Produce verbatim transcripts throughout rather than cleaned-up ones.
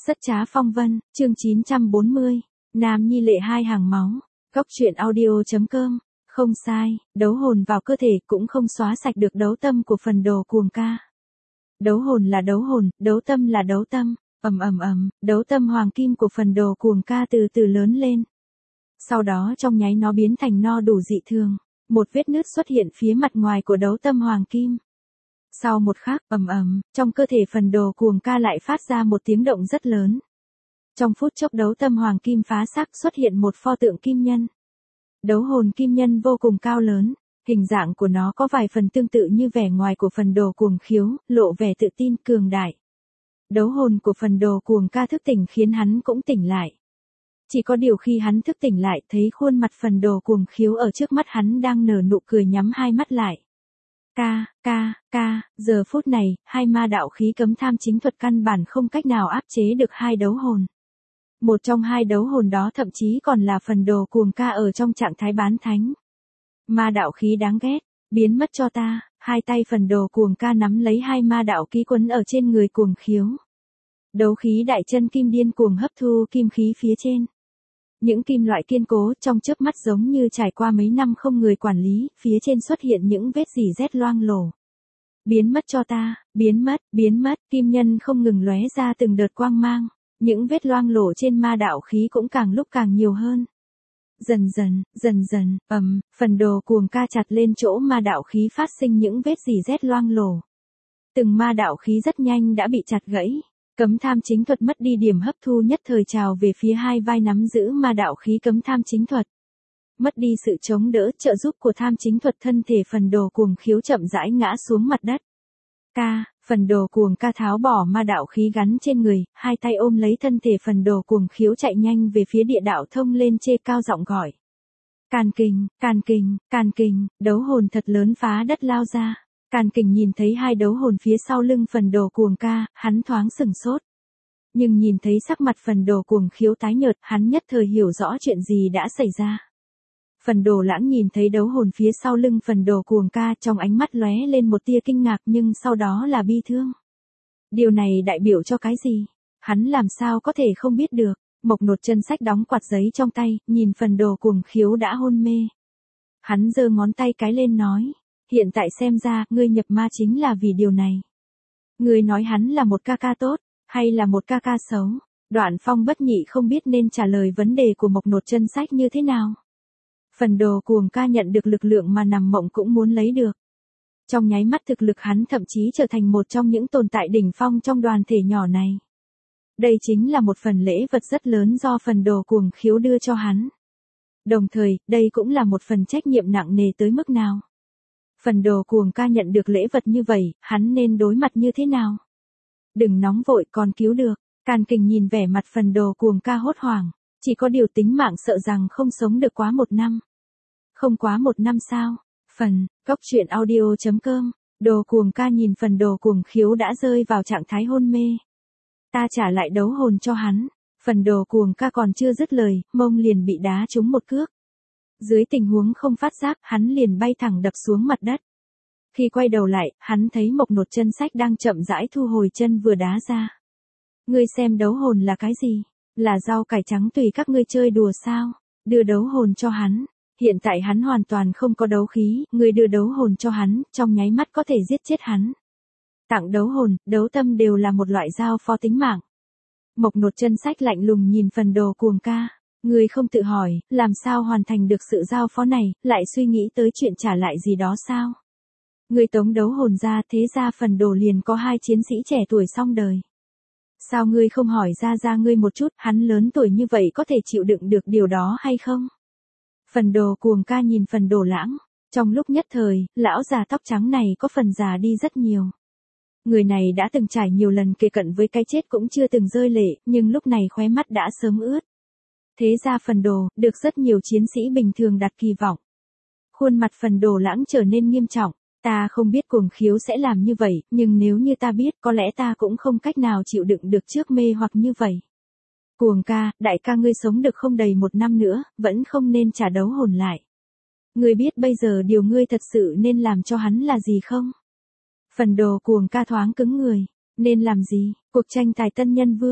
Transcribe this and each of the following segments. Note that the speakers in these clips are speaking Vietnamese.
Rất trá phong vân, chương chín trăm bốn mươi, Nam Nhi lệ hai hàng máu, góc truyện audio.com, không sai, đấu hồn vào cơ thể cũng không xóa sạch được đấu tâm của phần đồ cuồng ca. Đấu hồn là đấu hồn, đấu tâm là đấu tâm, ầm ầm ầm, đấu tâm hoàng kim của phần đồ cuồng ca từ từ lớn lên. Sau đó trong nháy nó biến thành no đủ dị thường, một vết nứt xuất hiện phía mặt ngoài của đấu tâm hoàng kim. Sau một khắc, ầm ầm, trong cơ thể phần đồ cuồng ca lại phát ra một tiếng động rất lớn. Trong phút chốc đấu tâm hoàng kim phá xác xuất hiện một pho tượng kim nhân. Đấu hồn kim nhân vô cùng cao lớn, hình dạng của nó có vài phần tương tự như vẻ ngoài của phần đồ cuồng khiếu, lộ vẻ tự tin cường đại. Đấu hồn của phần đồ cuồng ca thức tỉnh khiến hắn cũng tỉnh lại. Chỉ có điều khi hắn thức tỉnh lại thấy khuôn mặt phần đồ cuồng khiếu ở trước mắt hắn đang nở nụ cười nhắm hai mắt lại. Ca, ca, ca, giờ phút này, hai ma đạo khí cấm tham chính thuật căn bản không cách nào áp chế được hai đấu hồn. Một trong hai đấu hồn đó thậm chí còn là phần đồ cuồng ca ở trong trạng thái bán thánh. Ma đạo khí đáng ghét, biến mất cho ta, hai tay phần đồ cuồng ca nắm lấy hai ma đạo khí quấn ở trên người cuồng khiếu. Đấu khí đại chân kim điên cuồng hấp thu kim khí phía trên. Những kim loại kiên cố trong chớp mắt giống như trải qua mấy năm không người quản lý, phía trên xuất hiện những vết rỉ rét loang lổ. Biến mất cho ta, biến mất, biến mất, kim nhân không ngừng lóe ra từng đợt quang mang, những vết loang lổ trên ma đạo khí cũng càng lúc càng nhiều hơn. Dần dần, dần dần, ầm, phần đồ cuồng ca chặt lên chỗ ma đạo khí phát sinh những vết rỉ rét loang lổ. Từng ma đạo khí rất nhanh đã bị chặt gãy. Cấm tham chính thuật mất đi điểm hấp thu nhất thời trào về phía hai vai nắm giữ ma đạo khí cấm tham chính thuật. Mất đi sự chống đỡ trợ giúp của tham chính thuật thân thể phần đồ cuồng khiếu chậm rãi ngã xuống mặt đất. Ca, phần đồ cuồng ca tháo bỏ ma đạo khí gắn trên người, hai tay ôm lấy thân thể phần đồ cuồng khiếu chạy nhanh về phía địa đạo thông lên chê cao giọng gọi. Càn kình, càn kình, càn kình, đấu hồn thật lớn phá đất lao ra. Càn kình nhìn thấy hai đấu hồn phía sau lưng phần đồ cuồng ca, hắn thoáng sừng sốt. Nhưng nhìn thấy sắc mặt phần đồ cuồng khiếu tái nhợt, hắn nhất thời hiểu rõ chuyện gì đã xảy ra. Phần đồ lãng nhìn thấy đấu hồn phía sau lưng phần đồ cuồng ca, trong ánh mắt lóe lên một tia kinh ngạc nhưng sau đó là bi thương. Điều này đại biểu cho cái gì? Hắn làm sao có thể không biết được? Mộc Nột chân sách đóng quạt giấy trong tay, nhìn phần đồ cuồng khiếu đã hôn mê. Hắn giơ ngón tay cái lên nói. Hiện tại xem ra, ngươi nhập ma chính là vì điều này. Ngươi nói hắn là một ca ca tốt, hay là một ca ca xấu? Đoạn Phong bất nhị không biết nên trả lời vấn đề của Mộc Nột chân sách như thế nào. Phần đồ cuồng ca nhận được lực lượng mà nằm mộng cũng muốn lấy được. Trong nháy mắt thực lực hắn thậm chí trở thành một trong những tồn tại đỉnh phong trong đoàn thể nhỏ này. Đây chính là một phần lễ vật rất lớn do phần đồ cuồng khiếu đưa cho hắn. Đồng thời, đây cũng là một phần trách nhiệm nặng nề tới mức nào. Phần đồ cuồng ca nhận được lễ vật như vậy, hắn nên đối mặt như thế nào? Đừng nóng vội còn cứu được. Càn kình nhìn vẻ mặt phần đồ cuồng ca hốt hoảng. Chỉ có điều tính mạng sợ rằng không sống được quá một năm. Không quá một năm sao? Phần, góc truyện audio.com, đồ cuồng ca nhìn phần đồ cuồng khiếu đã rơi vào trạng thái hôn mê. Ta trả lại đấu hồn cho hắn. Phần đồ cuồng ca còn chưa dứt lời, mông liền bị đá trúng một cước. Dưới tình huống không phát giác, hắn liền bay thẳng đập xuống mặt đất. Khi quay đầu lại, hắn thấy Mộc Nột chân sách đang chậm rãi thu hồi chân vừa đá ra. Ngươi xem đấu hồn là cái gì? Là rau cải trắng tùy các ngươi chơi đùa sao? Đưa đấu hồn cho hắn. Hiện tại hắn hoàn toàn không có đấu khí, ngươi đưa đấu hồn cho hắn, trong nháy mắt có thể giết chết hắn. Tặng đấu hồn, đấu tâm đều là một loại giao phó tính mạng. Mộc Nột chân sách lạnh lùng nhìn phần đồ cuồng ca. Ngươi không tự hỏi, làm sao hoàn thành được sự giao phó này, lại suy nghĩ tới chuyện trả lại gì đó sao? Ngươi tống đấu hồn ra, thế ra phần đồ liền có hai chiến sĩ trẻ tuổi xong đời. Sao ngươi không hỏi ra ra ngươi một chút, hắn lớn tuổi như vậy có thể chịu đựng được điều đó hay không? Phần đồ cuồng ca nhìn phần đồ lãng. Trong lúc nhất thời, lão già tóc trắng này có phần già đi rất nhiều. Người này đã từng trải nhiều lần kề cận với cái chết cũng chưa từng rơi lệ, nhưng lúc này khóe mắt đã sớm ướt. Thế ra phần đồ, được rất nhiều chiến sĩ bình thường đặt kỳ vọng. Khuôn mặt phần đồ lãng trở nên nghiêm trọng. Ta không biết cuồng khiếu sẽ làm như vậy, nhưng nếu như ta biết có lẽ ta cũng không cách nào chịu đựng được trước mê hoặc như vậy. Cuồng ca, đại ca ngươi sống được không đầy một năm nữa, vẫn không nên trả đấu hồn lại. Ngươi biết bây giờ điều ngươi thật sự nên làm cho hắn là gì không? Phần đồ cuồng ca thoáng cứng người. Nên làm gì? Cuộc tranh tài tân nhân vương.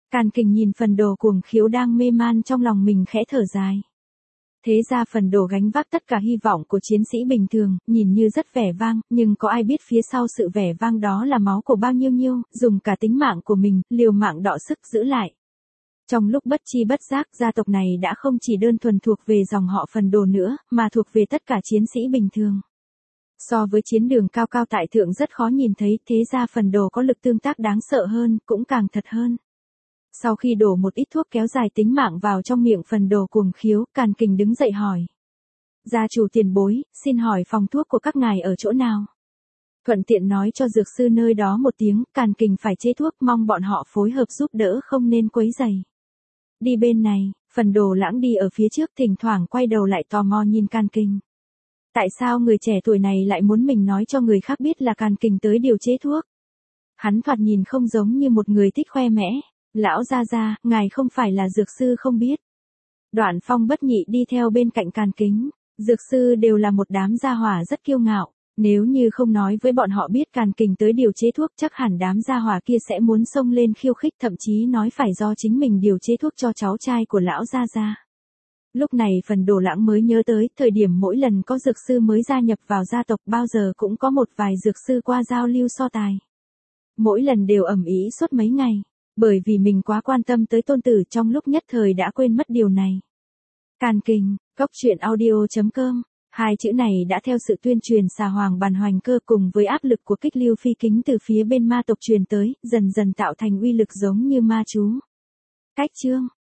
Càn Kình nhìn phần đồ cuồng khiếu đang mê man trong lòng mình khẽ thở dài. Thế ra phần đồ gánh vác tất cả hy vọng của chiến sĩ bình thường, nhìn như rất vẻ vang, nhưng có ai biết phía sau sự vẻ vang đó là máu của bao nhiêu nhiêu, dùng cả tính mạng của mình, liều mạng đọ sức giữ lại. Trong lúc bất chi bất giác, gia tộc này đã không chỉ đơn thuần thuộc về dòng họ phần đồ nữa, mà thuộc về tất cả chiến sĩ bình thường. So với chiến đường cao cao tại thượng rất khó nhìn thấy, thế ra phần đồ có lực tương tác đáng sợ hơn, cũng càng thật hơn. Sau khi đổ một ít thuốc kéo dài tính mạng vào trong miệng phần đồ cuồng khiếu, Càn Kình đứng dậy hỏi. Gia chủ tiền bối, xin hỏi phòng thuốc của các ngài ở chỗ nào? Thuận tiện nói cho dược sư nơi đó một tiếng, Càn Kình phải chế thuốc, mong bọn họ phối hợp giúp đỡ, không nên quấy rầy. Đi bên này, phần đồ lãng đi ở phía trước, thỉnh thoảng quay đầu lại tò mò nhìn Càn Kình. Tại sao người trẻ tuổi này lại muốn mình nói cho người khác biết là Càn Kình tới điều chế thuốc? Hắn thoạt nhìn không giống như một người thích khoe mẽ. Lão gia gia, ngài không phải là dược sư không biết. Đoạn Phong bất nhị đi theo bên cạnh Càn Kính. Dược sư đều là một đám gia hỏa rất kiêu ngạo. Nếu như không nói với bọn họ biết Càn Kình tới điều chế thuốc, chắc hẳn đám gia hỏa kia sẽ muốn xông lên khiêu khích, thậm chí nói phải do chính mình điều chế thuốc cho cháu trai của lão gia gia. Lúc này phần đồ lãng mới nhớ tới, thời điểm mỗi lần có dược sư mới gia nhập vào gia tộc bao giờ cũng có một vài dược sư qua giao lưu so tài. Mỗi lần đều ầm ĩ suốt mấy ngày. Bởi vì mình quá quan tâm tới tôn tử, trong lúc nhất thời đã quên mất điều này. Càn Kình, cốc truyện audio chấm com. Hai chữ này đã theo sự tuyên truyền xà hoàng bàn hoành cơ cùng với áp lực của kích lưu phi kính từ phía bên ma tộc truyền tới, dần dần tạo thành uy lực giống như ma chú. Cách chương